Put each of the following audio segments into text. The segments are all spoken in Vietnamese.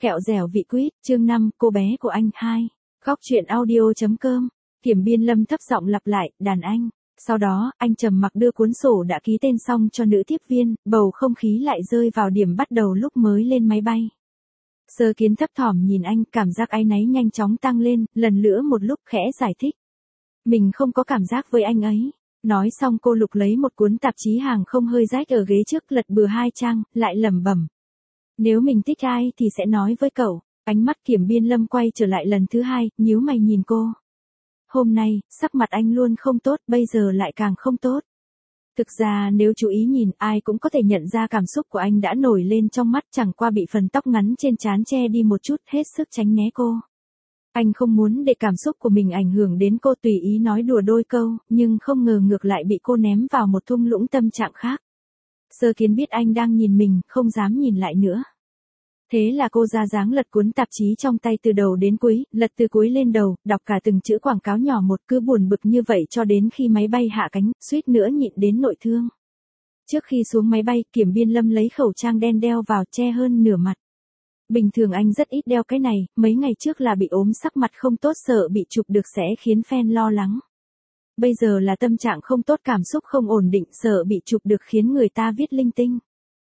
Kẹo dẻo vị quýt, chương 5, cô bé của anh 2. Góc truyện audio.com. Kiểm Biên Lâm thấp giọng lặp lại, đàn anh. Sau đó, anh trầm mặc đưa cuốn sổ đã ký tên xong cho nữ tiếp viên, bầu không khí lại rơi vào điểm bắt đầu lúc mới lên máy bay. Sơ Kiến thấp thỏm nhìn anh, cảm giác áy náy nhanh chóng tăng lên, lần nữa một lúc khẽ giải thích. Mình không có cảm giác với anh ấy. Nói xong cô lục lấy một cuốn tạp chí hàng không hơi rách ở ghế trước, lật bừa 2 trang, lại lẩm bẩm. Nếu mình thích ai thì sẽ nói với cậu. Ánh mắt Kiểm Biên Lâm quay trở lại lần thứ 2, nhíu mày nhìn cô. Hôm nay, sắc mặt anh luôn không tốt, bây giờ lại càng không tốt. Thực ra nếu chú ý nhìn, ai cũng có thể nhận ra cảm xúc của anh đã nổi lên trong mắt, chẳng qua bị phần tóc ngắn trên trán che đi một chút, hết sức tránh né cô. Anh không muốn để cảm xúc của mình ảnh hưởng đến cô, tùy ý nói đùa đôi câu, nhưng không ngờ ngược lại bị cô ném vào một thung lũng tâm trạng khác. Sơ Kiến biết anh đang nhìn mình, không dám nhìn lại nữa. Thế là cô ra dáng lật cuốn tạp chí trong tay từ đầu đến cuối, lật từ cuối lên đầu, đọc cả từng chữ quảng cáo nhỏ một, cứ buồn bực như vậy cho đến khi máy bay hạ cánh, suýt nữa nhịn đến nội thương. Trước khi xuống máy bay, Kiểm Biên Lâm lấy khẩu trang đen đeo vào, che hơn nửa mặt. Bình thường anh rất ít đeo cái này, mấy ngày trước là bị ốm sắc mặt không tốt, sợ bị chụp được sẽ khiến fan lo lắng. Bây giờ là tâm trạng không tốt, cảm xúc không ổn định, sợ bị chụp được khiến người ta viết linh tinh.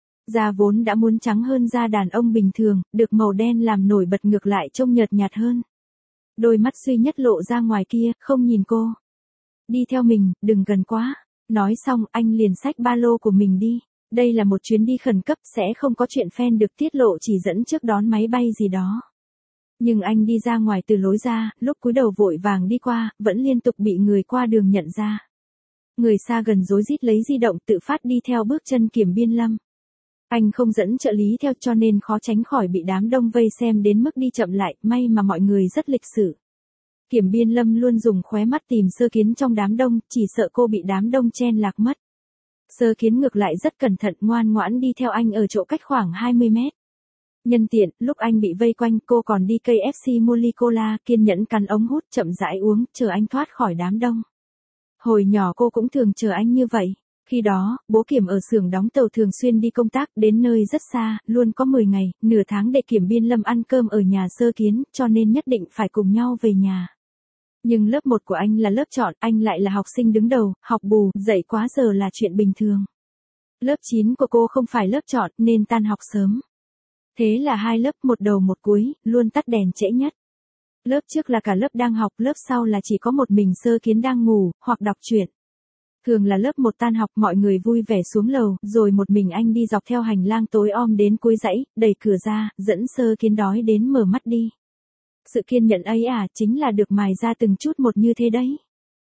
Da vốn đã muốn trắng hơn da đàn ông bình thường, được màu đen làm nổi bật ngược lại trông nhợt nhạt hơn. Đôi mắt duy nhất lộ ra ngoài kia, không nhìn cô. Đi theo mình, đừng gần quá. Nói xong, anh liền xách ba lô của mình đi. Đây là một chuyến đi khẩn cấp, sẽ không có chuyện fan được tiết lộ, chỉ dẫn trước đón máy bay gì đó. Nhưng anh đi ra ngoài từ lối ra, lúc cúi đầu vội vàng đi qua, vẫn liên tục bị người qua đường nhận ra. Người xa gần rối rít lấy di động tự phát đi theo bước chân Kiểm Biên Lâm. Anh không dẫn trợ lý theo cho nên khó tránh khỏi bị đám đông vây xem đến mức đi chậm lại, may mà mọi người rất lịch sự. Kiểm Biên Lâm luôn dùng khóe mắt tìm Sơ Kiến trong đám đông, chỉ sợ cô bị đám đông chen lạc mất. Sơ Kiến ngược lại rất cẩn thận, ngoan ngoãn đi theo anh ở chỗ cách khoảng 20 mét. Nhân tiện, lúc anh bị vây quanh, cô còn đi KFC mua ly cola, kiên nhẫn cắn ống hút chậm rãi uống, chờ anh thoát khỏi đám đông. Hồi nhỏ cô cũng thường chờ anh như vậy. Khi đó, bố Kiểm ở xưởng đóng tàu thường xuyên đi công tác đến nơi rất xa, luôn có 10 ngày, nửa tháng để Kiểm Biên Lâm ăn cơm ở nhà Sơ Kiến, cho nên nhất định phải cùng nhau về nhà. Nhưng lớp 1 của anh là lớp chọn, anh lại là học sinh đứng đầu, học bù, dậy quá giờ là chuyện bình thường. Lớp 9 của cô không phải lớp chọn nên tan học sớm. Thế là 2 lớp, một đầu một cuối, luôn tắt đèn trễ nhất. Lớp trước là cả lớp đang học, lớp sau là chỉ có một mình Sơ Kiến đang ngủ, hoặc đọc truyện. Thường là lớp 1 tan học, mọi người vui vẻ xuống lầu, rồi một mình anh đi dọc theo hành lang tối om đến cuối dãy, đẩy cửa ra, dẫn Sơ Kiến đói đến mở mắt đi. Sự kiên nhẫn ấy chính là được mài ra từng chút một như thế đấy.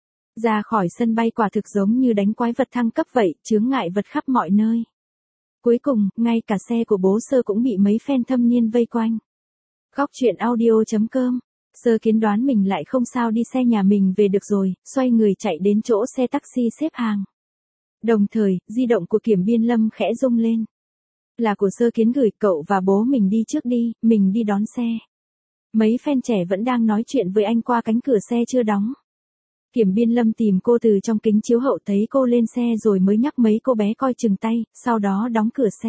Ra khỏi sân bay quả thực giống như đánh quái vật thăng cấp vậy, chướng ngại vật khắp mọi nơi. Cuối cùng, ngay cả xe của bố Sơ cũng bị mấy fan thâm niên vây quanh. Góc truyện audio.com. Sơ Kiến đoán mình lại không sao đi xe nhà mình về được rồi, xoay người chạy đến chỗ xe taxi xếp hàng. Đồng thời, di động của Kiểm Biên Lâm khẽ rung lên. Là của Sơ Kiến gửi, cậu và bố mình đi trước đi, mình đi đón xe. Mấy fan trẻ vẫn đang nói chuyện với anh qua cánh cửa xe chưa đóng. Kiểm Biên Lâm tìm cô từ trong kính chiếu hậu, thấy cô lên xe rồi mới nhắc mấy cô bé coi chừng tay, sau đó đóng cửa xe.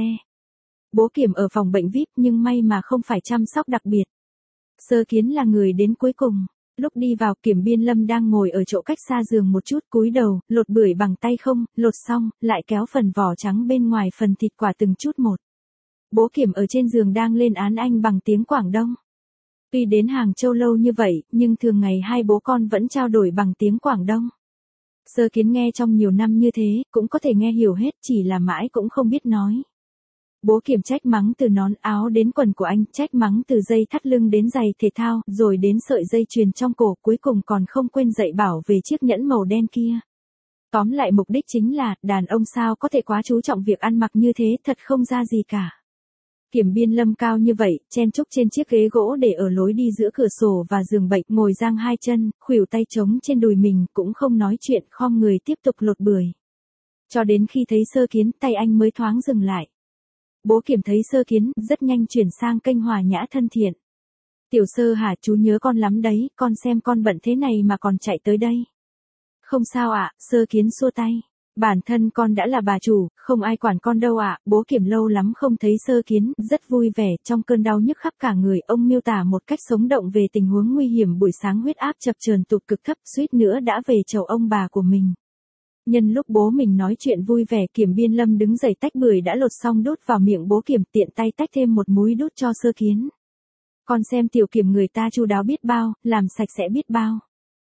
Bố Kiểm ở phòng bệnh VIP nhưng may mà không phải chăm sóc đặc biệt. Sơ Kiến là người đến cuối cùng. Lúc đi vào, Kiểm Biên Lâm đang ngồi ở chỗ cách xa giường một chút, cúi đầu, lột bưởi bằng tay không, lột xong, lại kéo phần vỏ trắng bên ngoài phần thịt quả từng chút một. Bố Kiểm ở trên giường đang lên án anh bằng tiếng Quảng Đông. Tuy đến Hàng Châu lâu như vậy, nhưng thường ngày hai bố con vẫn trao đổi bằng tiếng Quảng Đông. Sơ Kiến nghe trong nhiều năm như thế, cũng có thể nghe hiểu hết, chỉ là mãi cũng không biết nói. Bố Kiểm trách mắng từ nón áo đến quần của anh, trách mắng từ dây thắt lưng đến giày thể thao, rồi đến sợi dây chuyền trong cổ, cuối cùng còn không quên dạy bảo về chiếc nhẫn màu đen kia. Tóm lại mục đích chính là, đàn ông sao có thể quá chú trọng việc ăn mặc như thế, thật không ra gì cả. Kiểm Biên Lâm cao như vậy, chen chúc trên chiếc ghế gỗ để ở lối đi giữa cửa sổ và giường bệnh, ngồi giang hai chân, khuỷu tay trống trên đùi mình, cũng không nói chuyện, khom người tiếp tục lột bưởi. Cho đến khi thấy Sơ Kiến, tay anh mới thoáng dừng lại. Bố Kiểm thấy Sơ Kiến, rất nhanh chuyển sang kênh hòa nhã thân thiện. Tiểu Sơ hả, chú nhớ con lắm đấy, con xem con bận thế này mà còn chạy tới đây. Không sao ạ, Sơ Kiến xua tay. Bản thân con đã là bà chủ, không ai quản con đâu ạ. Bố Kiểm lâu lắm không thấy Sơ Kiến, rất vui vẻ, trong cơn đau nhức khắp cả người, ông miêu tả một cách sống động về tình huống nguy hiểm buổi sáng huyết áp chập chờn tụt cực thấp, suýt nữa đã về chầu ông bà của mình. Nhân lúc bố mình nói chuyện vui vẻ, Kiểm Biên Lâm đứng dậy tách bưởi đã lột xong đút vào miệng bố Kiểm, tiện tay tách thêm một múi đút cho Sơ Kiến. Con xem Tiểu Kiểm người ta chu đáo biết bao, làm sạch sẽ biết bao.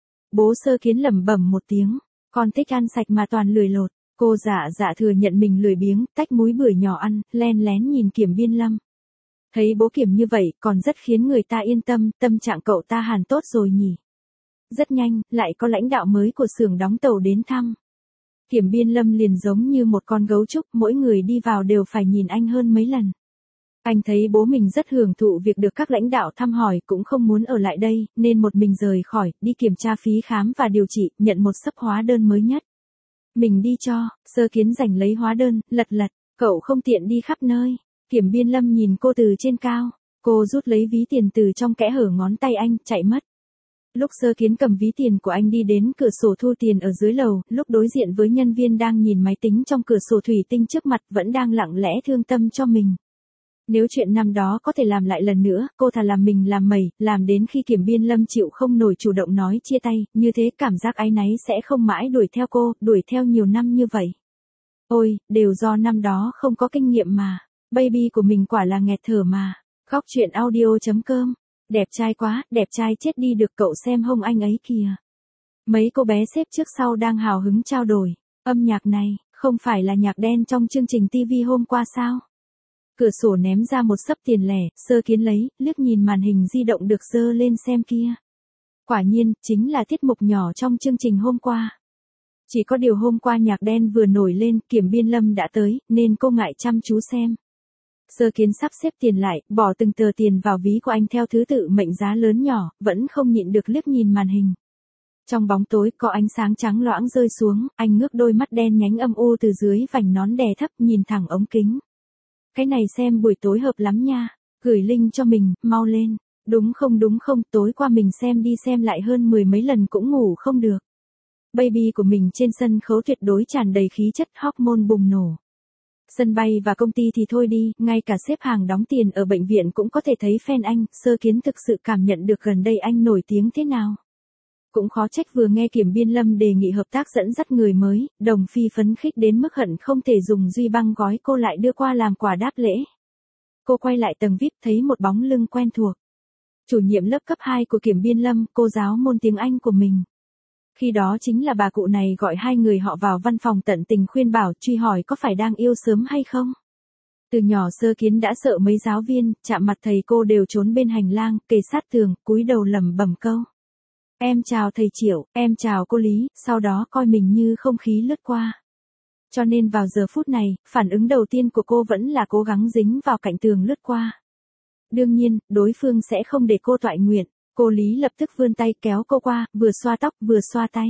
Bố Sơ Kiến lẩm bẩm một tiếng, con thích ăn sạch mà toàn lười lột. Cô dạ thừa nhận mình lười biếng, tách múi bưởi nhỏ ăn, len lén nhìn Kiểm Biên Lâm. Thấy bố Kiểm như vậy, còn rất khiến người ta yên tâm, tâm trạng cậu ta hẳn tốt rồi nhỉ. Rất nhanh, lại có lãnh đạo mới của xưởng đóng tàu đến thăm. Kiểm Biên Lâm liền giống như một con gấu trúc, mỗi người đi vào đều phải nhìn anh hơn mấy lần. Anh thấy bố mình rất hưởng thụ việc được các lãnh đạo thăm hỏi, cũng không muốn ở lại đây, nên một mình rời khỏi, đi kiểm tra phí khám và điều trị, nhận một xấp hóa đơn mới nhất. Mình đi cho. Sơ Kiến giành lấy hóa đơn, lật, cậu không tiện đi khắp nơi. Kiểm Biên Lâm nhìn cô từ trên cao, cô rút lấy ví tiền từ trong kẽ hở ngón tay anh, chạy mất. Lúc Sơ Kiến cầm ví tiền của anh đi đến cửa sổ thu tiền ở dưới lầu, lúc đối diện với nhân viên đang nhìn máy tính trong cửa sổ thủy tinh trước mặt, vẫn đang lặng lẽ thương tâm cho mình. Nếu chuyện năm đó có thể làm lại lần nữa, cô thà làm mình làm mẩy, làm đến khi Kiểm Biên Lâm chịu không nổi chủ động nói chia tay, như thế cảm giác áy náy sẽ không mãi đuổi theo cô, đuổi theo nhiều năm như vậy. Ôi, đều do năm đó không có kinh nghiệm mà, baby của mình quả là nghẹt thở mà. Góc truyện audio.com, đẹp trai quá, đẹp trai chết đi được, cậu xem hông anh ấy kìa. Mấy cô bé xếp trước sau đang hào hứng trao đổi, âm nhạc này, không phải là nhạc đen trong chương trình TV hôm qua sao? Cửa sổ ném ra một xấp tiền lẻ, Sơ Kiến lấy, liếc nhìn màn hình di động được dơ lên xem kia. Quả nhiên, chính là tiết mục nhỏ trong chương trình hôm qua. Chỉ có điều hôm qua nhạc đen vừa nổi lên, Kiểm Biên Lâm đã tới, nên cô ngại chăm chú xem. Sơ Kiến sắp xếp tiền lại, bỏ từng tờ tiền vào ví của anh theo thứ tự mệnh giá lớn nhỏ, vẫn không nhịn được liếc nhìn màn hình. Trong bóng tối có ánh sáng trắng loãng rơi xuống, anh ngước đôi mắt đen nhánh âm u từ dưới vành nón đè thấp nhìn thẳng ống kính. Cái này xem buổi tối hợp lắm nha, gửi link cho mình, mau lên. Đúng không, tối qua mình xem đi xem lại hơn 10 mấy lần cũng ngủ không được. Baby của mình trên sân khấu tuyệt đối tràn đầy khí chất, hormone bùng nổ. Sân bay và công ty thì thôi đi, ngay cả xếp hàng đóng tiền ở bệnh viện cũng có thể thấy fan anh. Sơ Kiến thực sự cảm nhận được gần đây anh nổi tiếng thế nào. Cũng khó trách vừa nghe Kiểm Biên Lâm đề nghị hợp tác dẫn dắt người mới, Đồng Phi phấn khích đến mức hận không thể dùng duy băng gói cô lại đưa qua làm quà đáp lễ. Cô quay lại tầng VIP thấy một bóng lưng quen thuộc. Chủ nhiệm lớp cấp 2 của Kiểm Biên Lâm, cô giáo môn tiếng Anh của mình. Khi đó chính là bà cụ này gọi hai người họ vào văn phòng tận tình khuyên bảo, truy hỏi có phải đang yêu sớm hay không. Từ nhỏ Sơ Kiến đã sợ mấy giáo viên, chạm mặt thầy cô đều trốn bên hành lang, kề sát tường, cúi đầu lẩm bẩm câu. Em chào thầy Triệu, em chào cô Lý, sau đó coi mình như không khí lướt qua. Cho nên vào giờ phút này, phản ứng đầu tiên của cô vẫn là cố gắng dính vào cạnh tường lướt qua. Đương nhiên, đối phương sẽ không để cô toại nguyện. Cô Lý lập tức vươn tay kéo cô qua, vừa xoa tóc vừa xoa tay.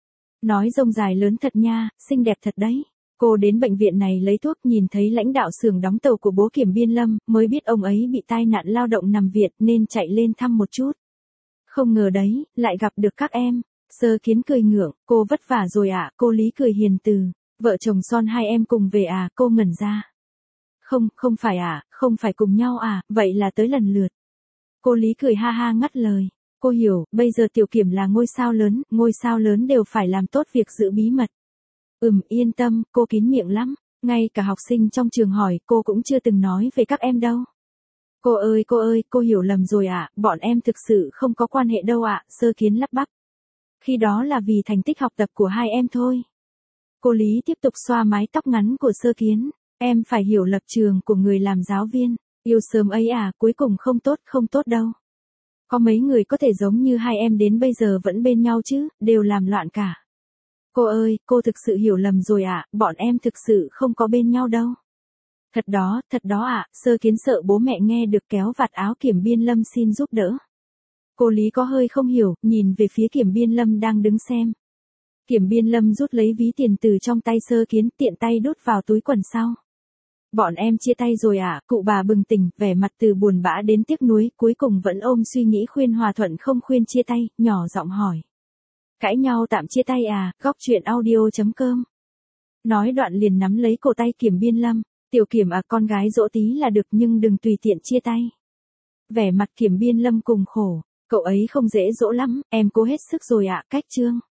Nói rông dài lớn thật nha, xinh đẹp thật đấy. Cô đến bệnh viện này lấy thuốc, nhìn thấy lãnh đạo xưởng đóng tàu của bố Kiểm Biên Lâm, mới biết ông ấy bị tai nạn lao động nằm viện nên chạy lên thăm một chút. Không ngờ đấy, lại gặp được các em. Sơ Kiến cười ngượng, cô vất vả rồi ạ, cô Lý cười hiền từ. Vợ chồng son hai em cùng về à, cô ngẩn ra. Không phải à, không phải cùng nhau à, vậy là tới lần lượt. Cô Lý cười ha ha ngắt lời. Cô hiểu, bây giờ Tiểu Kiểm là ngôi sao lớn đều phải làm tốt việc giữ bí mật. Yên tâm, cô kín miệng lắm, ngay cả học sinh trong trường hỏi cô cũng chưa từng nói về các em đâu. Cô ơi, cô hiểu lầm rồi ạ, bọn em thực sự không có quan hệ đâu ạ, Sơ Kiến lắp bắp. Khi đó là vì thành tích học tập của hai em thôi. Cô Lý tiếp tục xoa mái tóc ngắn của Sơ Kiến, em phải hiểu lập trường của người làm giáo viên, yêu sớm ấy à, cuối cùng không tốt đâu. Có mấy người có thể giống như hai em đến bây giờ vẫn bên nhau chứ, đều làm loạn cả. Cô ơi, cô thực sự hiểu lầm rồi ạ, bọn em thực sự không có bên nhau đâu. Thật đó ạ, Sơ Kiến sợ bố mẹ nghe được kéo vạt áo Kiểm Biên Lâm xin giúp đỡ. Cô Lý có hơi không hiểu, nhìn về phía Kiểm Biên Lâm đang đứng xem. Kiểm Biên Lâm rút lấy ví tiền từ trong tay Sơ Kiến, tiện tay đút vào túi quần sau. Bọn em chia tay rồi ạ, cụ bà bừng tỉnh, vẻ mặt từ buồn bã đến tiếc nuối, cuối cùng vẫn ôm suy nghĩ khuyên hòa thuận không khuyên chia tay, nhỏ giọng hỏi. Cãi nhau tạm chia tay à, góc truyện audio.com Nói đoạn liền nắm lấy cổ tay Kiểm Biên Lâm, Tiểu Kiểm à, con gái dỗ tí là được nhưng đừng tùy tiện chia tay. Vẻ mặt Kiểm Biên Lâm cùng khổ, cậu ấy không dễ dỗ lắm, em cố hết sức rồi ạ. Cách chương